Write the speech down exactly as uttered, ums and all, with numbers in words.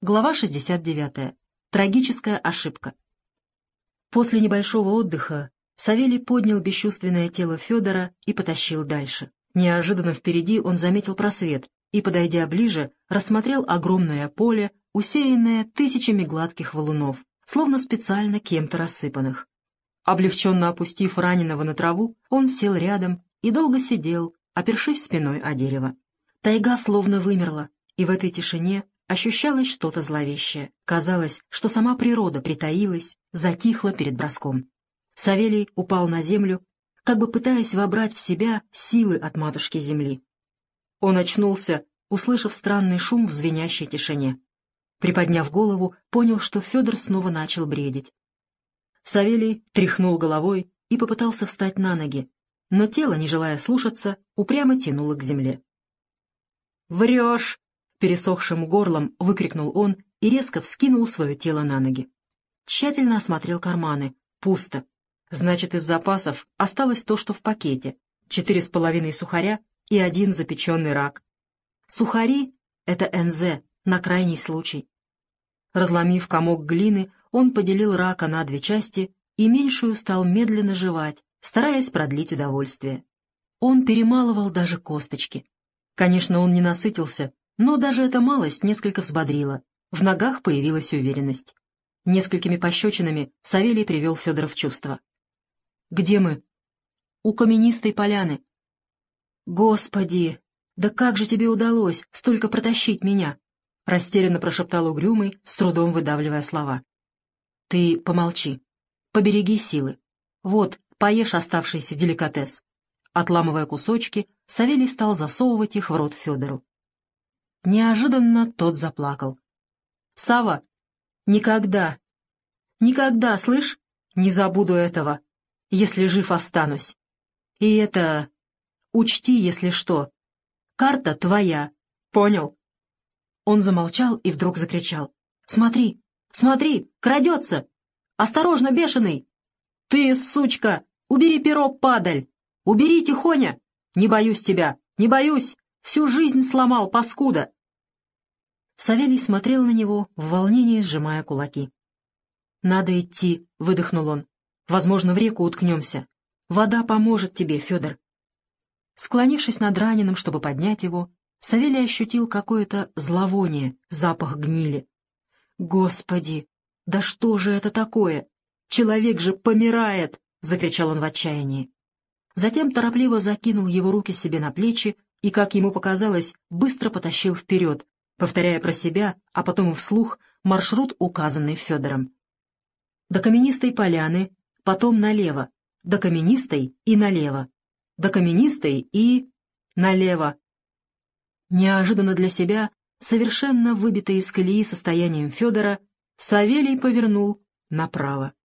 Глава шестьдесят девятая. Трагическая ошибка. После небольшого отдыха Савелий поднял бесчувственное тело Федора и потащил дальше. Неожиданно впереди он заметил просвет и, подойдя ближе, рассмотрел огромное поле, усеянное тысячами гладких валунов, словно специально кем-то рассыпанных. Облегченно опустив раненого на траву, он сел рядом и долго сидел, опершись спиной о дерево. Тайга словно вымерла, и в этой тишине ощущалось что-то зловещее. Казалось, что сама природа притаилась, затихла перед броском. Савелий упал на землю, как бы пытаясь вобрать в себя силы от матушки земли. Он очнулся, услышав странный шум в звенящей тишине. Приподняв голову, понял, что Федор снова начал бредить. Савелий тряхнул головой и попытался встать на ноги, но тело, не желая слушаться, упрямо тянуло к земле. «Врешь!» — пересохшим горлом выкрикнул он и резко вскинул свое тело на ноги. Тщательно осмотрел карманы. Пусто. Значит, из запасов осталось то, что в пакете. Четыре с половиной сухаря и один запеченный рак. Сухари — это эн зэ, на крайний случай. Разломив комок глины, он поделил рака на две части и меньшую стал медленно жевать, стараясь продлить удовольствие. Он перемалывал даже косточки. Конечно, он не насытился, но даже эта малость несколько взбодрила. В ногах появилась уверенность. Несколькими пощечинами Савелий привел Федора в чувство. «Где мы?» «У каменистой поляны». «Господи, да как же тебе удалось столько протащить меня?» — растерянно прошептал Угрюмый, с трудом выдавливая слова. «Ты помолчи, побереги силы. Вот, поешь оставшийся деликатес». Отламывая кусочки, Савелий стал засовывать их в рот Федору. Неожиданно тот заплакал. «Сава, никогда, никогда, слышь, не забуду этого, если жив останусь. И это... учти, если что, карта твоя, понял?» Он замолчал и вдруг закричал. «Смотри, смотри, крадется! Осторожно, бешеный! Ты, сучка, убери перо, падаль! Убери, тихоня! Не боюсь тебя, не боюсь! Всю жизнь сломал, паскуда!» Савелий смотрел на него, в волнении сжимая кулаки. «Надо идти», — выдохнул он. «Возможно, в реку уткнемся. Вода поможет тебе, Федор». Склонившись над раненым, чтобы поднять его, Савелий ощутил какое-то зловоние, запах гнили. «Господи, да что же это такое? Человек же помирает!» — закричал он в отчаянии. Затем торопливо закинул его руки себе на плечи и, как ему показалось, быстро потащил вперед, повторяя про себя, а потом и вслух, маршрут, указанный Федором. До каменистой поляны, потом налево, до каменистой и налево, до каменистой и... налево. Неожиданно для себя, совершенно выбитый из колеи состоянием Федора, Савелий повернул направо.